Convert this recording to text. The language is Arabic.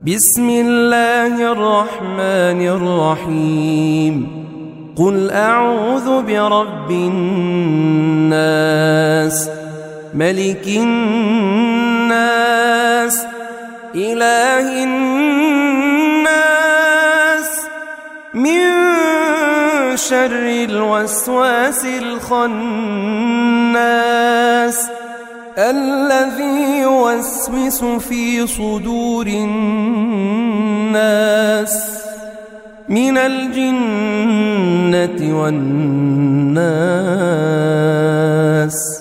بسم الله الرحمن الرحيم قل أعوذ برب الناس ملك الناس إله الناس من شر الوسواس الخناس الذي يوسوس في صدور الناس من الجنة والناس.